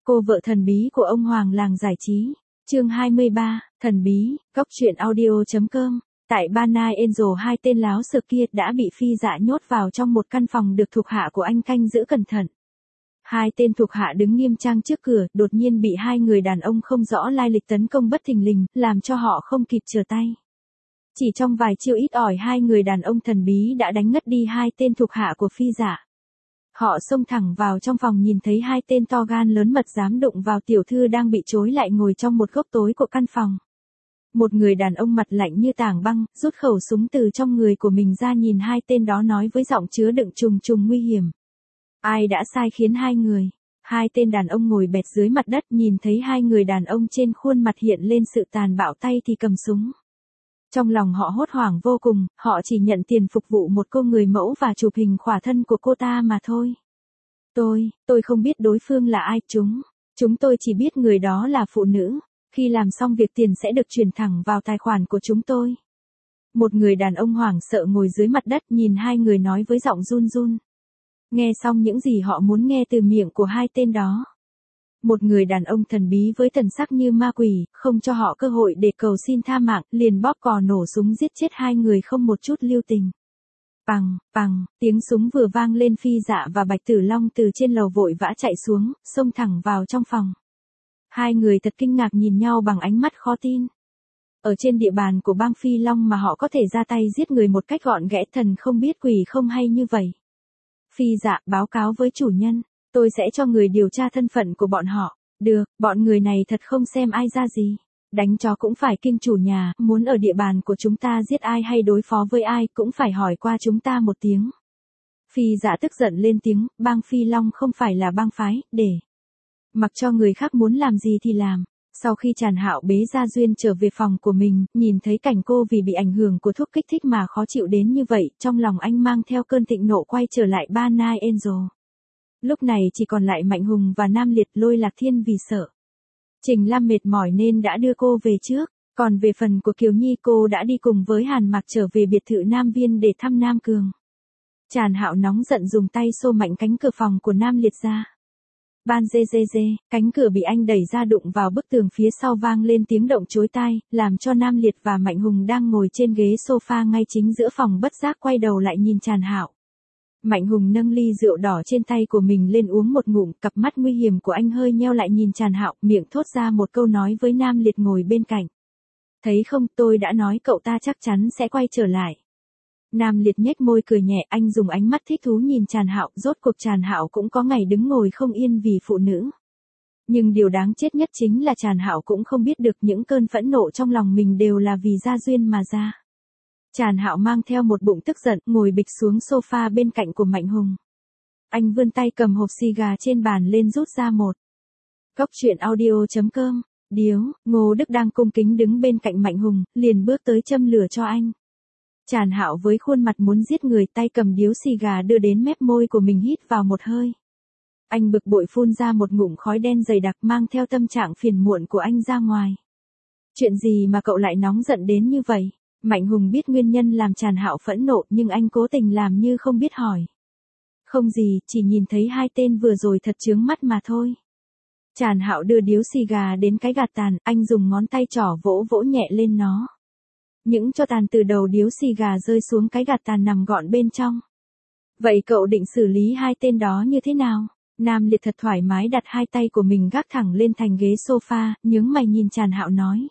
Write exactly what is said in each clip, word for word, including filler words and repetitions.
Cô vợ thần bí của ông Hoàng làng giải trí. Chương hai mươi ba, thần bí, góc truyện audio.com. Tại Banai Angel, hai tên láo xược kia đã bị Phi Dạ nhốt vào trong một căn phòng được thuộc hạ của anh canh giữ cẩn thận. Hai tên thuộc hạ đứng nghiêm trang trước cửa, đột nhiên bị hai người đàn ông không rõ lai lịch tấn công bất thình lình, làm cho họ không kịp trở tay. Chỉ trong vài chiêu ít ỏi, hai người đàn ông thần bí đã đánh ngất đi hai tên thuộc hạ của Phi Dạ. Họ xông thẳng vào trong phòng, nhìn thấy hai tên to gan lớn mật dám đụng vào tiểu thư đang bị trói lại ngồi trong một góc tối của căn phòng. Một người đàn ông mặt lạnh như tảng băng, rút khẩu súng từ trong người của mình ra, nhìn hai tên đó nói với giọng chứa đựng trùng trùng nguy hiểm. Ai đã sai khiến hai người? Hai tên đàn ông ngồi bệt dưới mặt đất, nhìn thấy hai người đàn ông trên khuôn mặt hiện lên sự tàn bạo, tay thì cầm súng. Trong lòng họ hốt hoảng vô cùng, họ chỉ nhận tiền phục vụ một cô người mẫu và chụp hình khỏa thân của cô ta mà thôi. Tôi, tôi không biết đối phương là ai, chúng, chúng tôi chỉ biết người đó là phụ nữ. Khi làm xong việc tiền sẽ được chuyển thẳng vào tài khoản của chúng tôi. Một người đàn ông hoảng sợ ngồi dưới mặt đất nhìn hai người nói với giọng run run. Nghe xong những gì họ muốn nghe từ miệng của hai tên đó. Một người đàn ông thần bí với thần sắc như ma quỷ, không cho họ cơ hội để cầu xin tha mạng, liền bóp cò nổ súng giết chết hai người không một chút lưu tình. Pằng, pằng, tiếng súng vừa vang lên, Phi Dạ và Bạch Tử Long từ trên lầu vội vã chạy xuống, xông thẳng vào trong phòng. Hai người thật kinh ngạc nhìn nhau bằng ánh mắt khó tin. Ở trên địa bàn của bang Phi Long mà họ có thể ra tay giết người một cách gọn ghẽ, thần không biết quỷ không hay như vậy. Phi Dạ, báo cáo với chủ nhân, tôi sẽ cho người điều tra thân phận của bọn họ. Được, bọn người này thật không xem ai ra gì. Đánh chó cũng phải kinh chủ nhà, muốn ở địa bàn của chúng ta giết ai hay đối phó với ai cũng phải hỏi qua chúng ta một tiếng. Phi Dạ tức giận lên tiếng, bang Phi Long không phải là bang phái, để mặc cho người khác muốn làm gì thì làm. Sau khi Tràn Hạo bế Gia Duyên trở về phòng của mình, nhìn thấy cảnh cô vì bị ảnh hưởng của thuốc kích thích mà khó chịu đến như vậy, trong lòng anh mang theo cơn thịnh nộ quay trở lại Banai Angel. Lúc này chỉ còn lại Mạnh Hùng và Nam Liệt. Lôi Lạc Thiên vì sợ Trình Lam mệt mỏi nên đã đưa cô về trước, còn về phần của Kiều Nhi, cô đã đi cùng với Hàn Mạc trở về biệt thự Nam Viên để thăm Nam Cường. Tràn Hạo nóng giận dùng tay xô mạnh cánh cửa phòng của Nam Liệt ra. Ban dê dê dê, cánh cửa bị anh đẩy ra đụng vào bức tường phía sau, vang lên tiếng động chối tai, làm cho Nam Liệt và Mạnh Hùng đang ngồi trên ghế sofa ngay chính giữa phòng bất giác quay đầu lại nhìn Tràn Hạo. Mạnh Hùng nâng ly rượu đỏ trên tay của mình lên uống một ngụm, cặp mắt nguy hiểm của anh hơi nheo lại nhìn Tràn Hạo, miệng thốt ra một câu nói với Nam Liệt ngồi bên cạnh. Thấy không, tôi đã nói cậu ta chắc chắn sẽ quay trở lại. Nam Liệt nhếch môi cười nhẹ, anh dùng ánh mắt thích thú nhìn Tràn Hạo, rốt cuộc Tràn Hạo cũng có ngày đứng ngồi không yên vì phụ nữ. Nhưng điều đáng chết nhất chính là Tràn Hạo cũng không biết được những cơn phẫn nộ trong lòng mình đều là vì Gia Duyên mà ra. Tràn Hạo mang theo một bụng tức giận, ngồi bịch xuống sofa bên cạnh của Mạnh Hùng. Anh vươn tay cầm hộp xì gà trên bàn lên rút ra một. Góc truyện audio.com. Điếu, Ngô Đức đang cung kính đứng bên cạnh Mạnh Hùng, liền bước tới châm lửa cho anh. Tràn Hạo với khuôn mặt muốn giết người, tay cầm điếu xì gà đưa đến mép môi của mình, hít vào một hơi. Anh bực bội phun ra một ngụm khói đen dày đặc, mang theo tâm trạng phiền muộn của anh ra ngoài. Chuyện gì mà cậu lại nóng giận đến như vậy? Mạnh Hùng biết nguyên nhân làm Tràn Hạo phẫn nộ, nhưng anh cố tình làm như không biết hỏi. Không gì, chỉ nhìn thấy hai tên vừa rồi thật chướng mắt mà thôi. Tràn Hạo đưa điếu xì gà đến cái gạt tàn, anh dùng ngón tay trỏ vỗ vỗ nhẹ lên nó. Những tro tàn từ đầu điếu xì gà rơi xuống cái gạt tàn nằm gọn bên trong. Vậy cậu định xử lý hai tên đó như thế nào? Nam Liệt thật thoải mái đặt hai tay của mình gác thẳng lên thành ghế sofa, nhướng mày nhìn Tràn Hạo nói.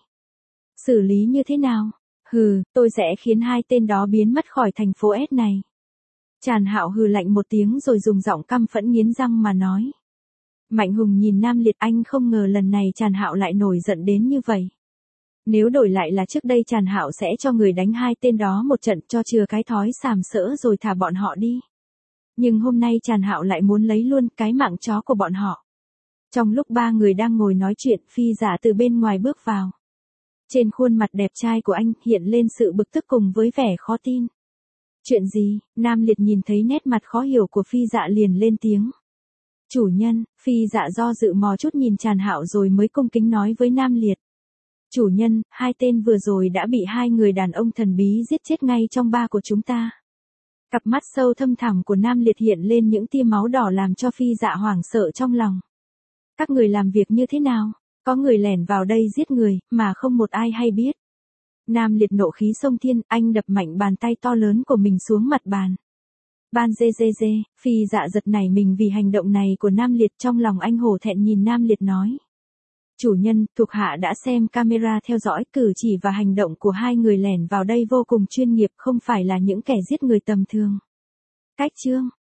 Xử lý như thế nào? Hừ, tôi sẽ khiến hai tên đó biến mất khỏi thành phố S này. Tràn Hạo hừ lạnh một tiếng rồi dùng giọng căm phẫn nghiến răng mà nói. Mạnh Hùng nhìn Nam Liệt, anh không ngờ lần này Tràn Hạo lại nổi giận đến như vậy. Nếu đổi lại là trước đây, Tràn Hạo sẽ cho người đánh hai tên đó một trận cho chừa cái thói sàm sỡ rồi thả bọn họ đi. Nhưng hôm nay Tràn Hạo lại muốn lấy luôn cái mạng chó của bọn họ. Trong lúc ba người đang ngồi nói chuyện, Phi Dạ từ bên ngoài bước vào. Trên khuôn mặt đẹp trai của anh hiện lên sự bực tức cùng với vẻ khó tin. Chuyện gì? Nam Liệt nhìn thấy nét mặt khó hiểu của Phi Dạ liền lên tiếng. Chủ nhân. Phi Dạ do dự mò chút nhìn Tràn Hạo rồi mới cung kính nói với Nam Liệt. Chủ nhân, hai tên vừa rồi đã bị hai người đàn ông thần bí giết chết ngay trong bar của chúng ta. Cặp mắt sâu thâm thẳm của Nam Liệt hiện lên những tia máu đỏ làm cho Phi Dạ hoảng sợ trong lòng. Các người làm việc như thế nào? Có người lẻn vào đây giết người, mà không một ai hay biết. Nam Liệt nộ khí xông thiên, anh đập mạnh bàn tay to lớn của mình xuống mặt bàn. Ban dê dê dê, Phi Dạ giật nảy mình vì hành động này của Nam Liệt, trong lòng anh hổ thẹn nhìn Nam Liệt nói. Chủ nhân, thuộc hạ đã xem camera theo dõi, cử chỉ và hành động của hai người lẻn vào đây vô cùng chuyên nghiệp, không phải là những kẻ giết người tầm thường. Cách chương